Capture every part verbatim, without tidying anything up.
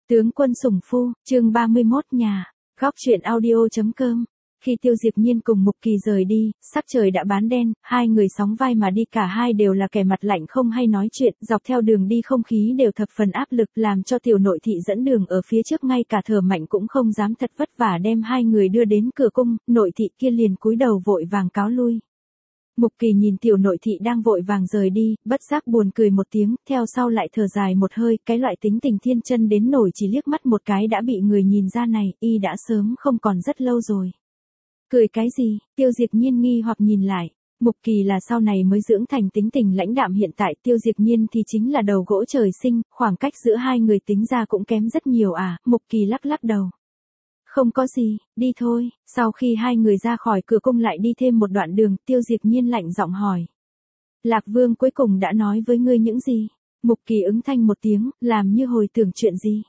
Tướng quân sủng phu, chương ba mươi mốt nhà, góc truyện audio.com. Khi Tiêu Diệp Nhiên cùng Mục Kỳ rời đi, sắc trời đã bán đen, hai người sóng vai mà đi, cả hai đều là kẻ mặt lạnh không hay nói chuyện, dọc theo đường đi không khí đều thập phần áp lực, làm cho tiểu nội thị dẫn đường ở phía trước ngay cả thở mạnh cũng không dám thật vất vả đem hai người đưa đến cửa cung, nội thị kia liền cúi đầu vội vàng cáo lui. Mục Kỳ nhìn tiểu nội thị đang vội vàng rời đi, bất giác buồn cười một tiếng, theo sau lại thở dài một hơi, cái loại tính tình thiên chân đến nổi chỉ liếc mắt một cái đã bị người nhìn ra này, y đã sớm không còn rất lâu rồi. Cười cái gì? Tiêu Diệp Nhiên nghi hoặc nhìn lại. Mục Kỳ là sau này mới dưỡng thành tính tình lãnh đạm, hiện tại Tiêu Diệp Nhiên thì chính là đầu gỗ trời sinh, khoảng cách giữa hai người tính ra cũng kém rất nhiều à, Mục Kỳ lắc lắc đầu. Không có gì, đi thôi. Sau khi hai người ra khỏi cửa cung lại đi thêm một đoạn đường, Tiêu Diệp Nhiên lạnh giọng hỏi. Lạc Vương cuối cùng đã nói với ngươi những gì? Mục Kỳ ứng thanh một tiếng, làm như hồi tưởng chuyện gì?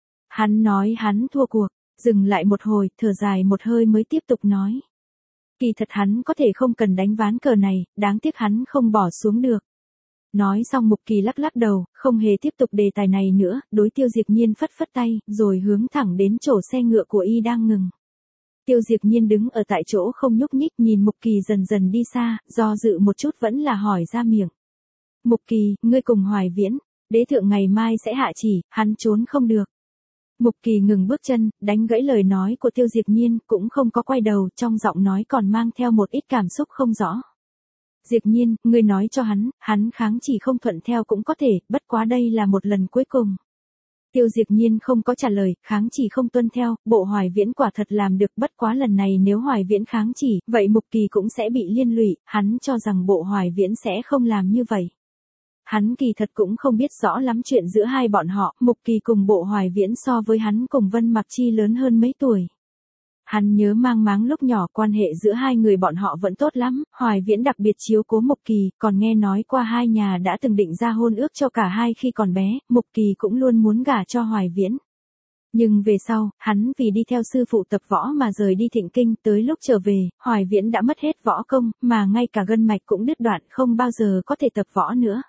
Hắn nói hắn thua cuộc, dừng lại một hồi, thở dài một hơi mới tiếp tục nói. Kỳ thật hắn có thể không cần đánh ván cờ này, đáng tiếc hắn không bỏ xuống được. Nói xong Mục Kỳ lắc lắc đầu, không hề tiếp tục đề tài này nữa, đối Tiêu Diệp Nhiên phất phất tay, rồi hướng thẳng đến chỗ xe ngựa của y đang ngừng. Tiêu Diệp Nhiên đứng ở tại chỗ không nhúc nhích, nhìn Mục Kỳ dần dần đi xa, do dự một chút vẫn là hỏi ra miệng. Mục Kỳ, ngươi cùng Hoài Viễn, đế thượng ngày mai sẽ hạ chỉ, hắn trốn không được. Mục Kỳ ngừng bước chân, đánh gãy lời nói của Tiêu Diệp Nhiên, cũng không có quay đầu, trong giọng nói còn mang theo một ít cảm xúc không rõ. Diệp Nhiên, ngươi nói cho hắn, hắn kháng chỉ không thuận theo cũng có thể, bất quá đây là một lần cuối cùng. Tiêu Diệp Nhiên không có trả lời, kháng chỉ không tuân theo, bộ Hoài Viễn quả thật làm được, bất quá lần này nếu Hoài Viễn kháng chỉ, vậy Mục Kỳ cũng sẽ bị liên lụy, hắn cho rằng bộ Hoài Viễn sẽ không làm như vậy. Hắn kỳ thật cũng không biết rõ lắm chuyện giữa hai bọn họ, Mục Kỳ cùng bộ Hoài Viễn so với hắn cùng Vân Mặc Chi lớn hơn mấy tuổi. Hắn nhớ mang máng lúc nhỏ quan hệ giữa hai người bọn họ vẫn tốt lắm, Hoài Viễn đặc biệt chiếu cố Mục Kỳ, còn nghe nói qua hai nhà đã từng định ra hôn ước cho cả hai khi còn bé, Mục Kỳ cũng luôn muốn gả cho Hoài Viễn. Nhưng về sau, hắn vì đi theo sư phụ tập võ mà rời đi Thịnh Kinh, tới lúc trở về, Hoài Viễn đã mất hết võ công, mà ngay cả gân mạch cũng đứt đoạn, không bao giờ có thể tập võ nữa.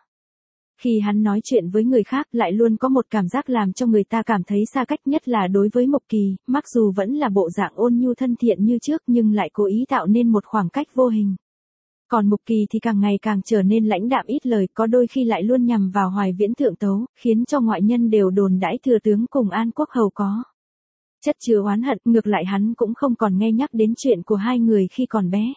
Khi hắn nói chuyện với người khác lại luôn có một cảm giác làm cho người ta cảm thấy xa cách, nhất là đối với Mục Kỳ, mặc dù vẫn là bộ dạng ôn nhu thân thiện như trước nhưng lại cố ý tạo nên một khoảng cách vô hình. Còn Mục Kỳ thì càng ngày càng trở nên lãnh đạm ít lời, có đôi khi lại luôn nhằm vào Hoài Viễn thượng tấu, khiến cho ngoại nhân đều đồn đãi thừa tướng cùng An Quốc Hầu có chất chứa oán hận, ngược lại hắn cũng không còn nghe nhắc đến chuyện của hai người khi còn bé.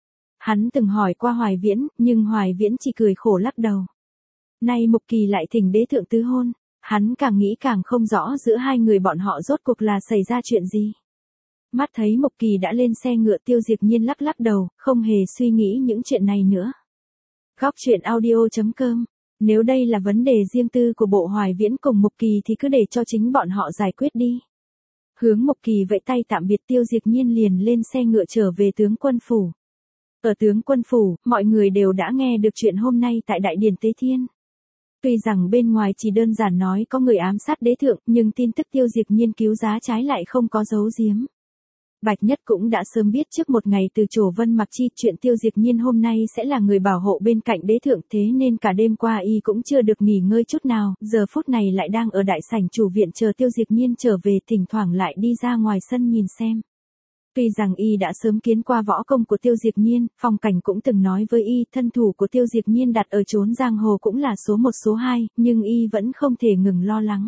Hắn từng hỏi qua Hoài Viễn, nhưng Hoài Viễn chỉ cười khổ lắc đầu. Nay Mục Kỳ lại thỉnh đế thượng tứ hôn, hắn càng nghĩ càng không rõ giữa hai người bọn họ rốt cuộc là xảy ra chuyện gì. Mắt thấy Mục Kỳ đã lên xe ngựa, Tiêu Diệp Nhiên lắc lắc đầu, không hề suy nghĩ những chuyện này nữa. Góc truyện audio.com. Nếu đây là vấn đề riêng tư của bộ Hoài Viễn cùng Mục Kỳ thì cứ để cho chính bọn họ giải quyết đi. Hướng Mục Kỳ vẫy tay tạm biệt, Tiêu Diệp Nhiên liền lên xe ngựa trở về tướng quân phủ. Ở tướng quân phủ, mọi người đều đã nghe được chuyện hôm nay tại Đại Điển Tế Thiên. Tuy rằng bên ngoài chỉ đơn giản nói có người ám sát đế thượng, nhưng tin tức Tiêu Diệp Nhiên cứu giá trái lại không có giấu giếm. Bạch Nhất cũng đã sớm biết trước một ngày từ chỗ Vân Mặc Chi chuyện Tiêu Diệp Nhiên hôm nay sẽ là người bảo hộ bên cạnh đế thượng, thế nên cả đêm qua y cũng chưa được nghỉ ngơi chút nào, giờ phút này lại đang ở đại sảnh chủ viện chờ Tiêu Diệp Nhiên trở về, thỉnh thoảng lại đi ra ngoài sân nhìn xem. Tuy rằng y đã sớm kiến qua võ công của Tiêu Diệp Nhiên, Phong Cảnh cũng từng nói với y thân thủ của Tiêu Diệp Nhiên đặt ở chốn giang hồ cũng là số một số hai, nhưng y vẫn không thể ngừng lo lắng.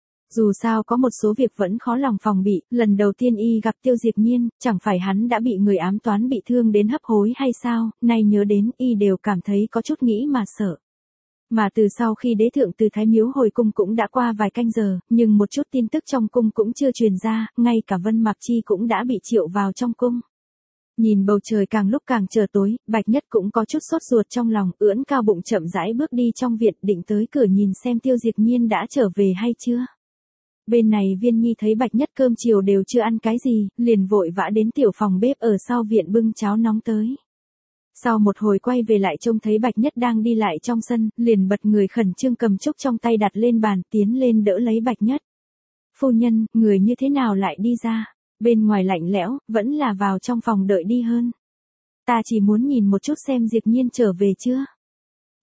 Dù sao có một số việc vẫn khó lòng phòng bị, lần đầu tiên y gặp Tiêu Diệp Nhiên, chẳng phải hắn đã bị người ám toán bị thương đến hấp hối hay sao, nay nhớ đến y đều cảm thấy có chút nghĩ mà sợ. Mà từ sau khi đế thượng từ Thái Miếu hồi cung cũng đã qua vài canh giờ, nhưng một chút tin tức trong cung cũng chưa truyền ra, ngay cả Vân Mặc Chi cũng đã bị triệu vào trong cung. Nhìn bầu trời càng lúc càng trở tối, Bạch Nhất cũng có chút sốt ruột trong lòng, ưỡn cao bụng chậm rãi bước đi trong viện, định tới cửa nhìn xem Tiêu Diệp Nhiên đã trở về hay chưa. Bên này Viên Nhi thấy Bạch Nhất cơm chiều đều chưa ăn cái gì, liền vội vã đến tiểu phòng bếp ở sau viện bưng cháo nóng tới. Sau một hồi quay về lại trông thấy Bạch Nhất đang đi lại trong sân, liền bật người khẩn trương cầm chúc trong tay đặt lên bàn, tiến lên đỡ lấy Bạch Nhất. Phu nhân, người như thế nào lại đi ra? Bên ngoài lạnh lẽo, vẫn là vào trong phòng đợi đi hơn. Ta chỉ muốn nhìn một chút xem Diệp Nhiên trở về chưa.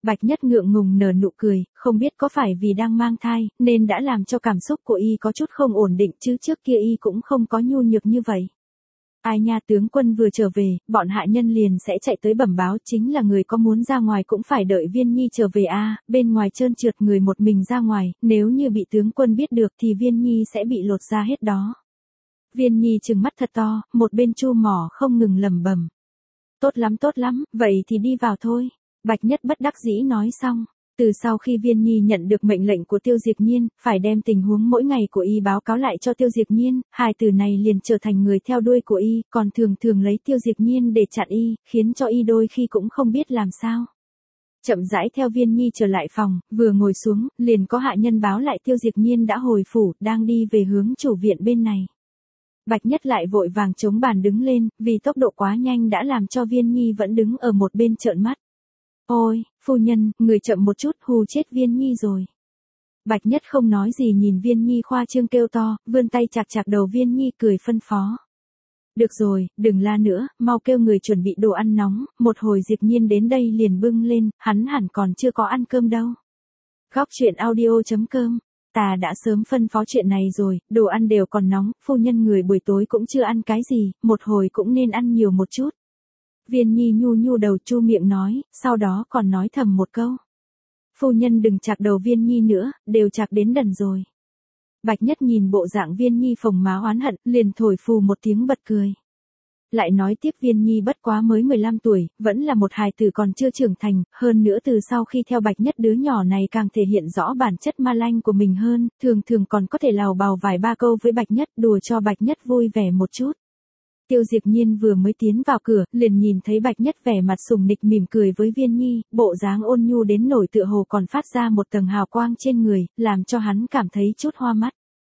Bạch Nhất ngượng ngùng nở nụ cười, không biết có phải vì đang mang thai, nên đã làm cho cảm xúc của y có chút không ổn định chứ trước kia y cũng không có nhu nhược như vậy. Ai nha, tướng quân vừa trở về, bọn hạ nhân liền sẽ chạy tới bẩm báo, chính là người có muốn ra ngoài cũng phải đợi Viên Nhi trở về a, à, bên ngoài trơn trượt người một mình ra ngoài, nếu như bị tướng quân biết được thì Viên Nhi sẽ bị lột da hết đó. Viên Nhi trừng mắt thật to, một bên chu mỏ không ngừng lẩm bẩm. Tốt lắm tốt lắm, vậy thì đi vào thôi. Bạch Nhất bất đắc dĩ nói xong. Từ sau khi Viên Nhi nhận được mệnh lệnh của Tiêu Diệp Nhiên, phải đem tình huống mỗi ngày của y báo cáo lại cho Tiêu Diệp Nhiên, hai từ này liền trở thành người theo đuôi của y, còn thường thường lấy Tiêu Diệp Nhiên để chặn y, khiến cho y đôi khi cũng không biết làm sao. Chậm rãi theo Viên Nhi trở lại phòng, vừa ngồi xuống, liền có hạ nhân báo lại Tiêu Diệp Nhiên đã hồi phủ, đang đi về hướng chủ viện bên này. Bạch Nhất lại vội vàng chống bàn đứng lên, vì tốc độ quá nhanh đã làm cho Viên Nhi vẫn đứng ở một bên trợn mắt. Ôi, phu nhân, người chậm một chút hù chết Viên Nhi rồi. Bạch Nhất không nói gì nhìn Viên Nhi khoa trương kêu to, vươn tay chạc chạc đầu Viên Nhi cười phân phó. Được rồi, đừng la nữa, mau kêu người chuẩn bị đồ ăn nóng, một hồi Diệp Nhiên đến đây liền bưng lên, hắn hẳn còn chưa có ăn cơm đâu. Góc truyện audio chấm com, ta đã sớm phân phó chuyện này rồi, đồ ăn đều còn nóng, phu nhân người buổi tối cũng chưa ăn cái gì, một hồi cũng nên ăn nhiều một chút. Viên Nhi nhu nhu đầu chu miệng nói, sau đó còn nói thầm một câu. Phu nhân đừng chạc đầu Viên Nhi nữa, đều chạc đến đần rồi. Bạch Nhất nhìn bộ dạng Viên Nhi phồng má oán hận, liền thổi phù một tiếng bật cười. Lại nói tiếp Viên Nhi bất quá mới mười lăm tuổi, vẫn là một hài tử còn chưa trưởng thành, hơn nữa từ sau khi theo Bạch Nhất đứa nhỏ này càng thể hiện rõ bản chất ma lanh của mình hơn, thường thường còn có thể lào bào vài ba câu với Bạch Nhất đùa cho Bạch Nhất vui vẻ một chút. Tiêu Diệp Nhiên vừa mới tiến vào cửa, liền nhìn thấy Bạch Nhất vẻ mặt sùng nịch mỉm cười với Viên Nhi, bộ dáng ôn nhu đến nổi tựa hồ còn phát ra một tầng hào quang trên người, làm cho hắn cảm thấy chút hoa mắt.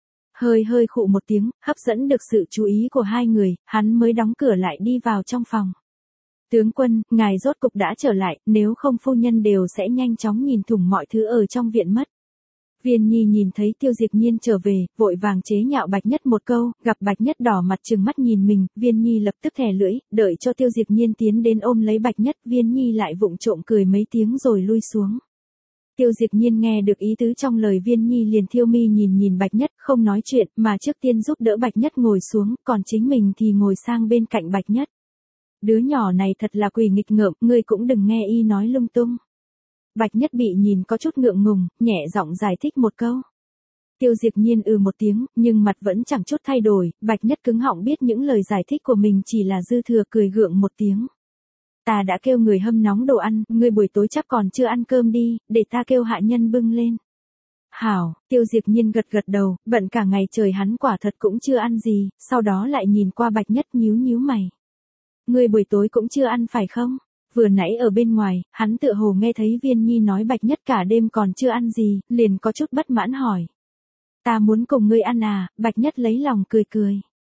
Hơi hơi khụ một tiếng, hấp dẫn được sự chú ý của hai người, hắn mới đóng cửa lại đi vào trong phòng. Tướng quân, ngài rốt cục đã trở lại, nếu không phu nhân đều sẽ nhanh chóng nhìn thủng mọi thứ ở trong viện mất. Viên Nhi nhìn thấy Tiêu Diệp Nhiên trở về, vội vàng chế nhạo Bạch Nhất một câu, gặp Bạch Nhất đỏ mặt trừng mắt nhìn mình, Viên Nhi lập tức thè lưỡi, đợi cho Tiêu Diệp Nhiên tiến đến ôm lấy Bạch Nhất, Viên Nhi lại vụng trộm cười mấy tiếng rồi lui xuống. Tiêu Diệp Nhiên nghe được ý tứ trong lời Viên Nhi liền thiêu mi nhìn nhìn Bạch Nhất, không nói chuyện, mà trước tiên giúp đỡ Bạch Nhất ngồi xuống, còn chính mình thì ngồi sang bên cạnh Bạch Nhất. Đứa nhỏ này thật là quỷ nghịch ngợm, ngươi cũng đừng nghe y nói lung tung. Bạch Nhất bị nhìn có chút ngượng ngùng, nhẹ giọng giải thích một câu. Tiêu Diệp Nhiên ừ một tiếng, nhưng mặt vẫn chẳng chút thay đổi, Bạch Nhất cứng họng biết những lời giải thích của mình chỉ là dư thừa cười gượng một tiếng. Ta đã kêu người hâm nóng đồ ăn, ngươi buổi tối chắc còn chưa ăn cơm đi, để ta kêu hạ nhân bưng lên. Hảo, Tiêu Diệp Nhiên gật gật đầu, bận cả ngày trời hắn quả thật cũng chưa ăn gì, sau đó lại nhìn qua Bạch Nhất nhíu nhíu mày. Ngươi buổi tối cũng chưa ăn phải không? Vừa nãy ở bên ngoài, hắn tựa hồ nghe thấy Viên Nhi nói Bạch Nhất cả đêm còn chưa ăn gì, liền có chút bất mãn hỏi. Ta muốn cùng ngươi ăn à, Bạch Nhất lấy lòng cười cười.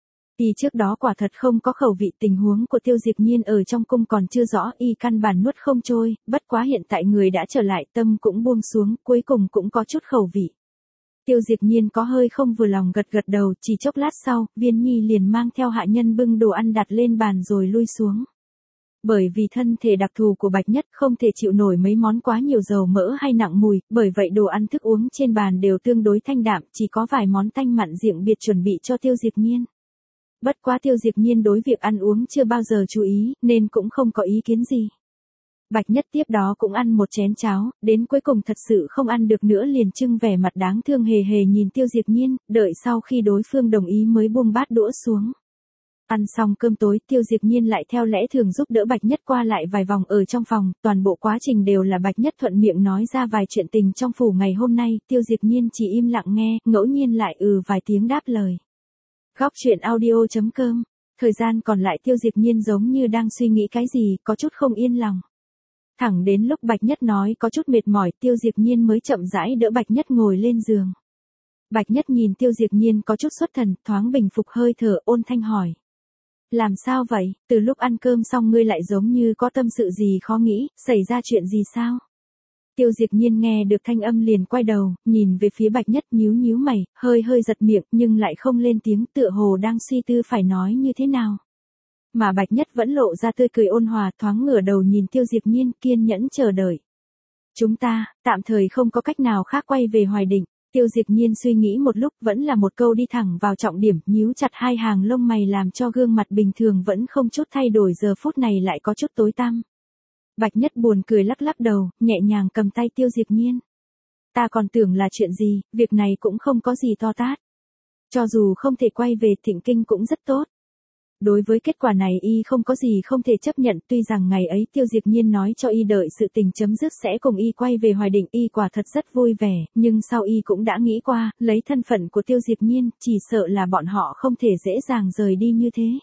Y trước đó quả thật không có khẩu vị, tình huống của Tiêu Diệp Nhiên ở trong cung còn chưa rõ, y căn bản nuốt không trôi, bất quá hiện tại người đã trở lại, tâm cũng buông xuống, cuối cùng cũng có chút khẩu vị. Tiêu Diệp Nhiên có hơi không vừa lòng gật gật đầu, chỉ chốc lát sau, Viên Nhi liền mang theo hạ nhân bưng đồ ăn đặt lên bàn rồi lui xuống. Bởi vì thân thể đặc thù của Bạch Nhất không thể chịu nổi mấy món quá nhiều dầu mỡ hay nặng mùi, bởi vậy đồ ăn thức uống trên bàn đều tương đối thanh đạm, chỉ có vài món tanh mặn riêng biệt chuẩn bị cho Tiêu Diệp Nhiên. Bất quá Tiêu Diệp Nhiên đối việc ăn uống chưa bao giờ chú ý, nên cũng không có ý kiến gì. Bạch Nhất tiếp đó cũng ăn một chén cháo, đến cuối cùng thật sự không ăn được nữa liền trưng vẻ mặt đáng thương hề hề nhìn Tiêu Diệp Nhiên, đợi sau khi đối phương đồng ý mới buông bát đũa xuống. Ăn xong cơm tối, Tiêu Diệp Nhiên lại theo lẽ thường giúp đỡ Bạch Nhất qua lại vài vòng ở trong phòng, toàn bộ quá trình đều là Bạch Nhất thuận miệng nói ra vài chuyện tình trong phủ ngày hôm nay, Tiêu Diệp Nhiên chỉ im lặng nghe, ngẫu nhiên lại ừ vài tiếng đáp lời. Góc truyện audio chấm com, thời gian còn lại Tiêu Diệp Nhiên giống như đang suy nghĩ cái gì, có chút không yên lòng. Thẳng đến lúc Bạch Nhất nói có chút mệt mỏi, Tiêu Diệp Nhiên mới chậm rãi đỡ Bạch Nhất ngồi lên giường. Bạch Nhất nhìn Tiêu Diệp Nhiên có chút xuất thần, thoáng bình phục hơi thở, ôn thanh hỏi. Làm sao vậy, từ lúc ăn cơm xong ngươi lại giống như có tâm sự gì khó nghĩ, xảy ra chuyện gì sao? Tiêu Diệp Nhiên nghe được thanh âm liền quay đầu, nhìn về phía Bạch Nhất nhíu nhíu mày, hơi hơi giật miệng nhưng lại không lên tiếng, tựa hồ đang suy tư phải nói như thế nào. Mà Bạch Nhất vẫn lộ ra tươi cười ôn hòa, thoáng ngửa đầu nhìn Tiêu Diệp Nhiên, kiên nhẫn chờ đợi. Chúng ta, tạm thời không có cách nào khác quay về Hoài Định. Tiêu Diệp Nhiên suy nghĩ một lúc vẫn là một câu đi thẳng vào trọng điểm, nhíu chặt hai hàng lông mày làm cho gương mặt bình thường vẫn không chút thay đổi giờ phút này lại có chút tối tăm. Bạch Nhất buồn cười lắc lắc đầu, nhẹ nhàng cầm tay Tiêu Diệp Nhiên. Ta còn tưởng là chuyện gì, việc này cũng không có gì to tát. Cho dù không thể quay về Thịnh Kinh cũng rất tốt. Đối với kết quả này y không có gì không thể chấp nhận, tuy rằng ngày ấy Tiêu Diệp Nhiên nói cho y đợi sự tình chấm dứt sẽ cùng y quay về Hoài Định, y quả thật rất vui vẻ, nhưng sau y cũng đã nghĩ qua, lấy thân phận của Tiêu Diệp Nhiên, chỉ sợ là bọn họ không thể dễ dàng rời đi như thế.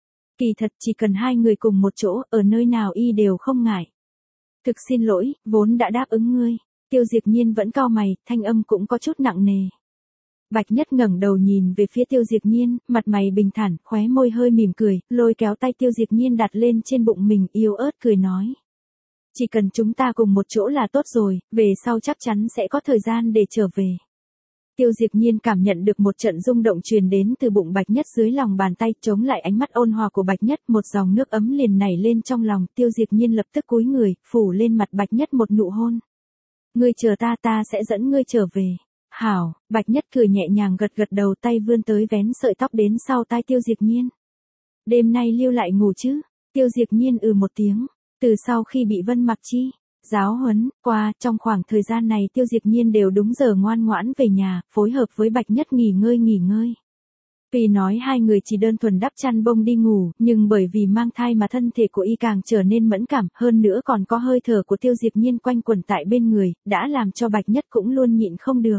Kỳ thật chỉ cần hai người cùng một chỗ, ở nơi nào y đều không ngại. Thực xin lỗi, vốn đã đáp ứng ngươi. Tiêu Diệp Nhiên vẫn cau mày, thanh âm cũng có chút nặng nề. Bạch Nhất ngẩng đầu nhìn về phía Tiêu Diệp Nhiên, mặt mày bình thản, khóe môi hơi mỉm cười, lôi kéo tay Tiêu Diệp Nhiên đặt lên trên bụng mình, yếu ớt cười nói. Chỉ cần chúng ta cùng một chỗ là tốt rồi, về sau chắc chắn sẽ có thời gian để trở về. Tiêu Diệp Nhiên cảm nhận được một trận rung động truyền đến từ bụng Bạch Nhất dưới lòng bàn tay, chống lại ánh mắt ôn hòa của Bạch Nhất, một dòng nước ấm liền nảy lên trong lòng, Tiêu Diệp Nhiên lập tức cúi người, phủ lên mặt Bạch Nhất một nụ hôn. Ngươi chờ ta, ta sẽ dẫn ngươi trở về. Hảo, Bạch Nhất cười nhẹ nhàng gật gật đầu, tay vươn tới vén sợi tóc đến sau tai Tiêu Diệp Nhiên. Đêm nay lưu lại ngủ chứ? Tiêu Diệp Nhiên ừ một tiếng, từ sau khi bị Vân Mặc Chi giáo huấn qua, trong khoảng thời gian này Tiêu Diệp Nhiên đều đúng giờ ngoan ngoãn về nhà, phối hợp với Bạch Nhất nghỉ ngơi nghỉ ngơi. Vì nói hai người chỉ đơn thuần đắp chăn bông đi ngủ, nhưng bởi vì mang thai mà thân thể của y càng trở nên mẫn cảm, hơn nữa còn có hơi thở của Tiêu Diệp Nhiên quanh quẩn tại bên người, đã làm cho Bạch Nhất cũng luôn nhịn không được.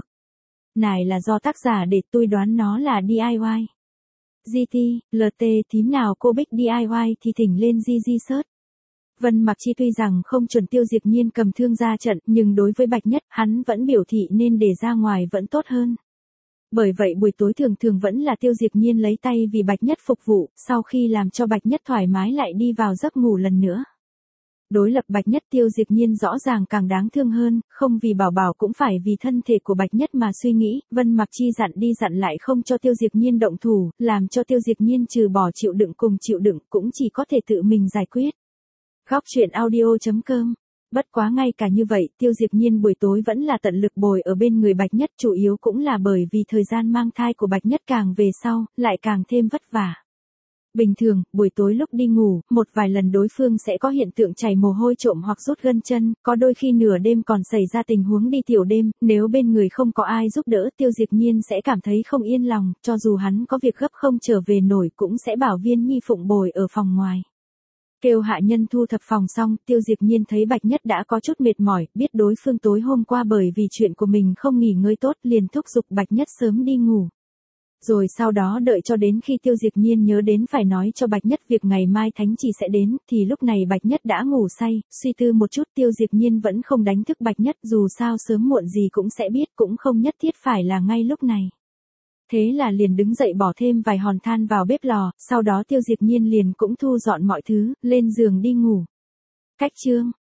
Này là do tác giả để tôi đoán nó là đê i i. giê tê, lờ tê thím nào cô Bích đê i i thì thỉnh lên gi gi search. Vân Mặc Chi tuy rằng không chuẩn Tiêu Diệp Nhiên cầm thương ra trận, nhưng đối với Bạch Nhất, hắn vẫn biểu thị nên để ra ngoài vẫn tốt hơn. Bởi vậy buổi tối thường thường vẫn là Tiêu Diệp Nhiên lấy tay vì Bạch Nhất phục vụ, sau khi làm cho Bạch Nhất thoải mái lại đi vào giấc ngủ lần nữa. Đối lập Bạch Nhất, Tiêu Diệp Nhiên rõ ràng càng đáng thương hơn, không vì Bảo Bảo cũng phải vì thân thể của Bạch Nhất mà suy nghĩ, Vân Mặc Chi dặn đi dặn lại không cho Tiêu Diệp Nhiên động thủ, làm cho Tiêu Diệp Nhiên trừ bỏ chịu đựng cùng chịu đựng cũng chỉ có thể tự mình giải quyết. Góc truyện audio chấm com. Bất quá ngay cả như vậy, Tiêu Diệp Nhiên buổi tối vẫn là tận lực bồi ở bên người Bạch Nhất, chủ yếu cũng là bởi vì thời gian mang thai của Bạch Nhất càng về sau, lại càng thêm vất vả. Bình thường, buổi tối lúc đi ngủ, một vài lần đối phương sẽ có hiện tượng chảy mồ hôi trộm hoặc rút gân chân, có đôi khi nửa đêm còn xảy ra tình huống đi tiểu đêm, nếu bên người không có ai giúp đỡ, Tiêu Diệp Nhiên sẽ cảm thấy không yên lòng, cho dù hắn có việc gấp không trở về nổi cũng sẽ bảo Viên Nhi phụng bồi ở phòng ngoài. Kêu hạ nhân thu thập phòng xong, Tiêu Diệp Nhiên thấy Bạch Nhất đã có chút mệt mỏi, biết đối phương tối hôm qua bởi vì chuyện của mình không nghỉ ngơi tốt, liền thúc giục Bạch Nhất sớm đi ngủ. Rồi sau đó đợi cho đến khi Tiêu Diệp Nhiên nhớ đến phải nói cho Bạch Nhất việc ngày mai thánh chỉ sẽ đến, thì lúc này Bạch Nhất đã ngủ say, suy tư một chút Tiêu Diệp Nhiên vẫn không đánh thức Bạch Nhất, dù sao sớm muộn gì cũng sẽ biết, cũng không nhất thiết phải là ngay lúc này. Thế là liền đứng dậy bỏ thêm vài hòn than vào bếp lò, sau đó Tiêu Diệp Nhiên liền cũng thu dọn mọi thứ, lên giường đi ngủ. Cách chương